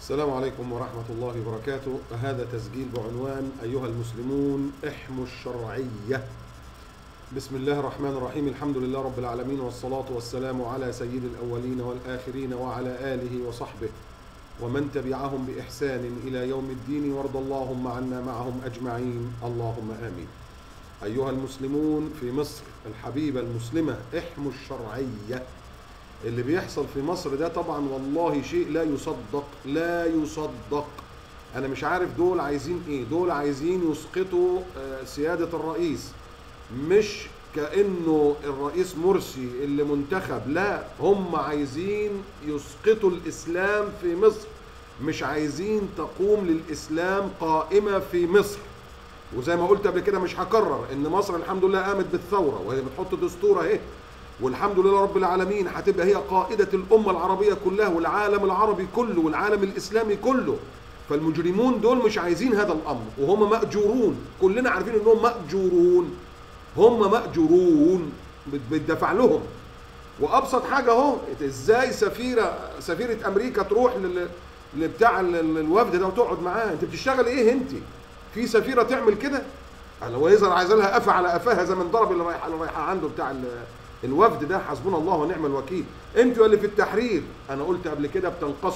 السلام عليكم ورحمة الله وبركاته. هذا تسجيل بعنوان أيها المسلمون احموا الشرعية. بسم الله الرحمن الرحيم. الحمد لله رب العالمين، والصلاة والسلام على سيد الأولين والآخرين وعلى آله وصحبه ومن تبعهم بإحسان إلى يوم الدين، وارض اللهم عنا معهم أجمعين، اللهم آمين. أيها المسلمون في مصر الحبيبة المسلمة احموا الشرعية. اللي بيحصل في مصر ده طبعا والله شيء لا يصدق، لا يصدق. انا مش عارف دول عايزين ايه. دول عايزين يسقطوا سيادة الرئيس، مش كأنه الرئيس مرسي اللي منتخب، لا، هم عايزين يسقطوا الإسلام في مصر، مش عايزين تقوم للإسلام قائمة في مصر. وزي ما قلت قبل كده مش هكرر ان مصر الحمد لله قامت بالثورة وهي بتحط دستور اهي، والحمد لله رب العالمين هتبقى هي قائدة الأمة العربية كلها والعالم العربي كله والعالم الإسلامي كله. فالمجرمون دول مش عايزين هذا الأمر، وهم مأجورون، كلنا عارفين انهم مأجورون، هم مأجورون بيدفع لهم. وأبسط حاجة اهو، ازاي سفيرة أمريكا تروح لبتاع الوفد ده وتقعد معاه؟ انت بتشتغل ايه انت؟ في سفيرة تعمل كده؟ انا ويظهر عايز لها قفا على قفاها زي ما انضرب اللي رايحه عنده بتاع الوفد ده. حسبنا الله ونعم الوكيل. انتوا اللي في التحرير انا قلت قبل كده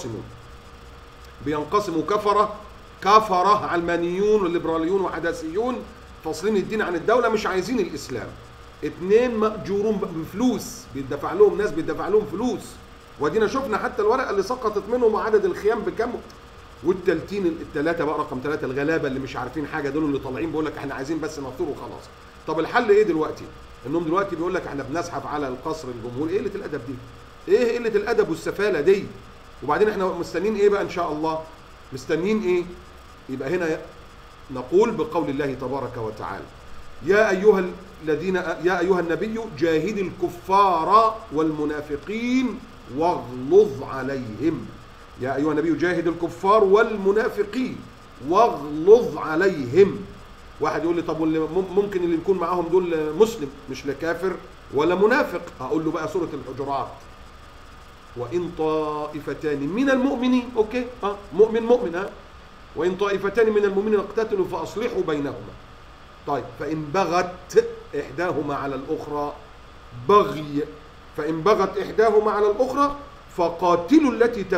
بينقسموا كفره علمانيون والليبراليون وحداثيون، فاصلين الدين عن الدوله، مش عايزين الاسلام. اتنين مأجورون بفلوس، بيدفع لهم ناس، بيدفع لهم فلوس. ودينا شفنا حتى الورقه اللي سقطت منهم وعدد الخيام بكم. والتالتين الثلاثه بقى رقم 3 الغلابه اللي مش عارفين حاجه، دول اللي طالعين بيقول لك احنا عايزين بس نفطر وخلاص. طب الحل ايه دلوقتي؟ انهم دلوقتي بيقول لك احنا بنزحف على القصر الجمهوري. ايه قله الادب دي؟ ايه قله الادب والسفاله دي؟ وبعدين احنا مستنيين ايه بقى ان شاء الله؟ مستنيين ايه؟ يبقى هنا نقول بقول الله تبارك وتعالى: يا ايها النبي جاهد الكفار والمنافقين واغلظ عليهم. يا ايها النبي جاهد الكفار والمنافقين واغلظ عليهم. واحد يقول لي طب ممكن اللي يكون معاهم دول مسلم مش لا كافر ولا منافق. هقول له بقى سورة الحجرات: وإن طائفتان من المؤمنين، اوكي، مؤمن، وإن طائفتان من المؤمنين اقتتلوا فأصلحوا بينهما. طيب فإن بغت إحداهما على الأخرى بغي، فإن بغت إحداهما على الأخرى فقاتلوا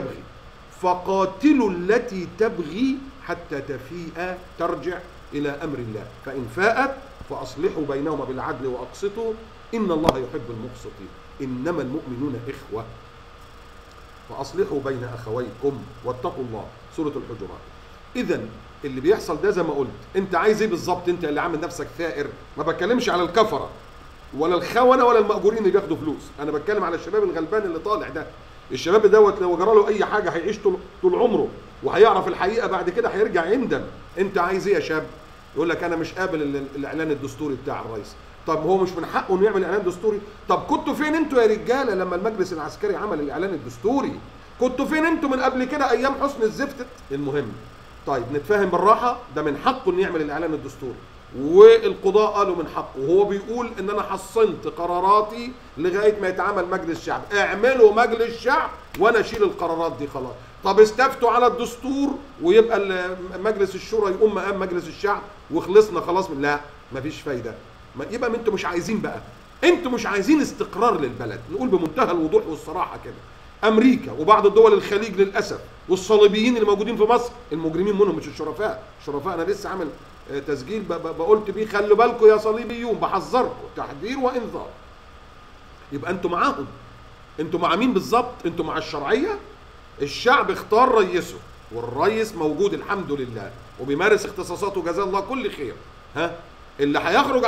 التي تبغي حتى تفيء ترجع إلى أمر الله، فإن فاءت فأصلحوا بينهما بالعدل وأقسطوا إن الله يحب المقسطين، إنما المؤمنون إخوة فأصلحوا بين أخويكم واتقوا الله. سورة الحجرات. إذن اللي بيحصل ده زي ما قلت، أنت عايز إيه بالظبط؟ أنت اللي عامل نفسك ثائر. ما بتكلمش على الكفرة ولا الخونة ولا المأجورين اللي بياخدوا فلوس، أنا بتكلم على الشباب الغلبان اللي طالع ده. الشباب دوت لو جرى له أي حاجة هيعيش طول عمره، وهيعرف الحقيقة بعد كده هيرجع يندم. أنت عايز إيه يا شاب؟ يقول لك أنا مش قابل الإعلان الدستوري بتاع الرئيس. طب هو مش من حقه إنه يعمل إعلان دستوري؟ طب كنتوا فين أنتوا يا رجالة لما المجلس العسكري عمل الإعلان الدستوري؟ كنتوا فين أنتوا من قبل كده أيام حسن الزفت؟ المهم، طيب نتفاهم بالراحة. ده من حقه إنه يعمل الإعلان الدستوري، والقضاء قالوا من حقه، وهو بيقول ان انا حصنت قراراتي لغايه ما يتعمل مجلس شعب. اعملوا مجلس شعب وانا اشيل القرارات دي خلاص. طب استفتوا على الدستور ويبقى مجلس الشورى يقوم مقام مجلس الشعب وخلصنا خلاص. لا، مفيش فايده. يبقى انتوا مش عايزين بقى، انتوا مش عايزين استقرار للبلد. نقول بمنتهى الوضوح والصراحه كده: امريكا وبعض الدول الخليج للاسف والصليبيين اللي موجودين في مصر، المجرمين منهم مش الشرفاء. انا لسه عامل تسجيل بقولت بيه خلوا بالكم يا صليبيون، بحذركم تحذير وانذار. يبقى انتوا معاهم. انتوا مع مين بالظبط؟ انتوا مع الشرعيه. الشعب اختار رئيسه، والرئيس موجود الحمد لله وبيمارس اختصاصاته جزاه الله كل خير. اللي هيخرج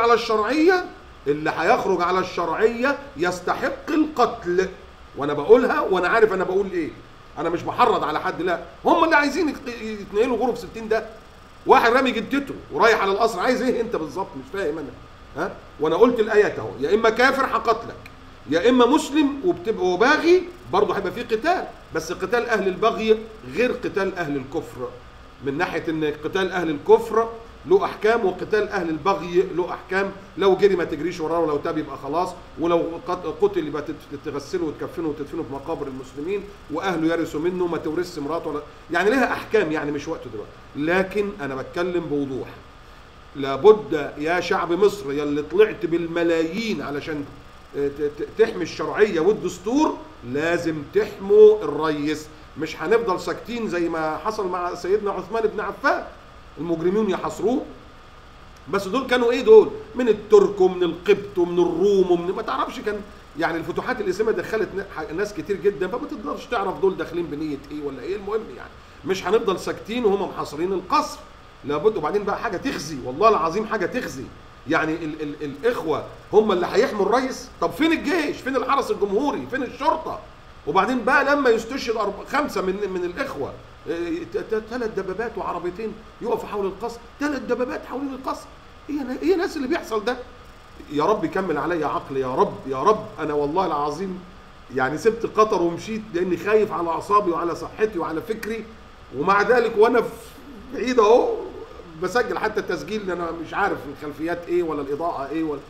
على الشرعيه يستحق القتل. وانا بقولها وانا عارف انا بقول ايه. انا مش بحرض على حد، لا، هم اللي عايزين يتنقلوا غرف 60 ده. واحد رامي جدته ورايح على القصر، عايز ايه انت بالظبط؟ مش فاهم انا. وانا قلت الايات اهو: يا اما كافر هقتلك، يا اما مسلم وبتبقى باغي، برضه هيبقى فيه قتال، بس قتال اهل البغي غير قتال اهل الكفر. من ناحيه ان قتال اهل الكفر له احكام، وقتال اهل البغي له احكام. لو جري ما تجريش وراه، ولو تاب يبقى خلاص، ولو قتل يبقى تغسله وتكفنه وتدفنه في مقابر المسلمين، واهله يرثوا منه، ما تورثش مراته ولا يعني لها احكام، يعني مش وقته دلوقتي. لكن انا بتكلم بوضوح، لابد يا شعب مصر يلي طلعت بالملايين علشان تحمي الشرعيه والدستور، لازم تحموا الريس. مش هنفضل ساكتين زي ما حصل مع سيدنا عثمان بن عفان، المجرمين يحاصروه. بس دول كانوا ايه؟ دول من الترك ومن القبط ومن الروم ومن ما تعرفش، كان يعني الفتوحات الاسلاميه دخلت ناس كتير جدا، فما تقدرش تعرف دول داخلين بنيه ايه ولا ايه. المهم يعني مش هنفضل ساكتين وهم محاصرين القصر، لابد. وبعدين بقى حاجه تخزي، والله العظيم حاجه تخزي. يعني ال الاخوه هم اللي هيحموا الرئيس؟ طب فين الجيش؟ فين الحرس الجمهوري؟ فين الشرطه؟ وبعدين بقى لما يستشهد 5 من الاخوه، 3 دبابات وعربيتين يقفوا حول القصر، 3 دبابات حوالين القصر. ايه ناس اللي بيحصل ده؟ يا رب كمل عليا عقل، يا رب يا رب. انا والله العظيم يعني سبت قطر ومشيت لاني خايف على اعصابي وعلى صحتي وعلى فكري، ومع ذلك وانا بعيد اهو بسجل حتى التسجيل، لان انا مش عارف الخلفيات ايه ولا الاضاءه ايه ولا.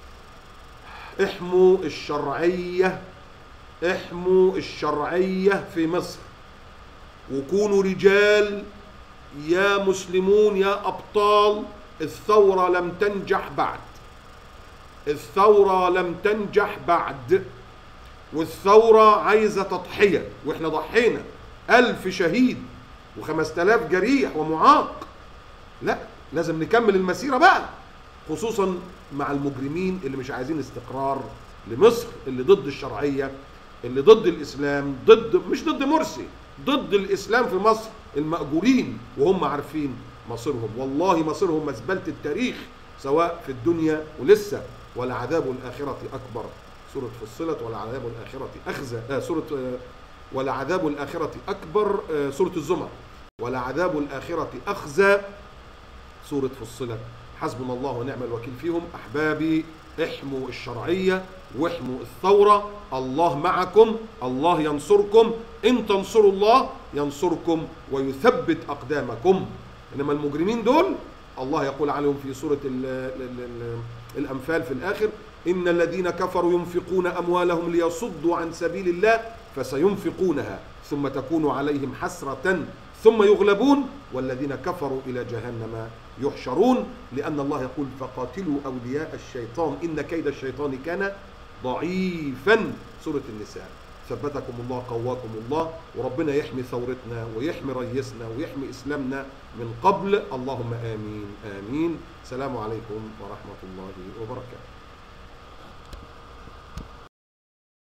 احموا الشرعيه، احموا الشرعيه في مصر، وكونوا رجال يا مسلمون يا ابطال. الثوره لم تنجح بعد، الثوره لم تنجح بعد، والثوره عايزه تضحيه، واحنا ضحينا 1000 شهيد و5000 جريح ومعاق. لا، لازم نكمل المسيره بقى، خصوصا مع المجرمين اللي مش عايزين استقرار لمصر، اللي ضد الشرعيه، اللي ضد الاسلام، مش ضد مرسي، ضد الاسلام في مصر، المأجورين وهم عارفين مصيرهم. والله مصيرهم مزبله التاريخ، سواء في الدنيا ولسه. ولعذاب الاخره اكبر، سوره فصلت. ولعذاب الاخره اخزى، ولعذاب الاخره اكبر، سوره الزمر. ولعذاب الاخره اخزى، سوره فصلت. حسبنا الله ونعم الوكيل فيهم. احبابي، احموا الشرعيه واحموا الثوره. الله معكم، الله ينصركم. ان تنصروا الله ينصركم ويثبت اقدامكم. انما المجرمين دول الله يقول عليهم في سوره الانفال في الاخر: ان الذين كفروا ينفقون اموالهم ليصدوا عن سبيل الله فسينفقونها ثم تكون عليهم حسرة ثم يغلبون والذين كفروا إلى جهنم يحشرون. لأن الله يقول: فقاتلوا أولياء الشيطان إن كيد الشيطان كان ضعيفا. سورة النساء. ثبتكم الله، قواكم الله، وربنا يحمي ثورتنا ويحمي رئيسنا ويحمي إسلامنا من قبل. اللهم آمين آمين. السلام عليكم ورحمة الله وبركاته.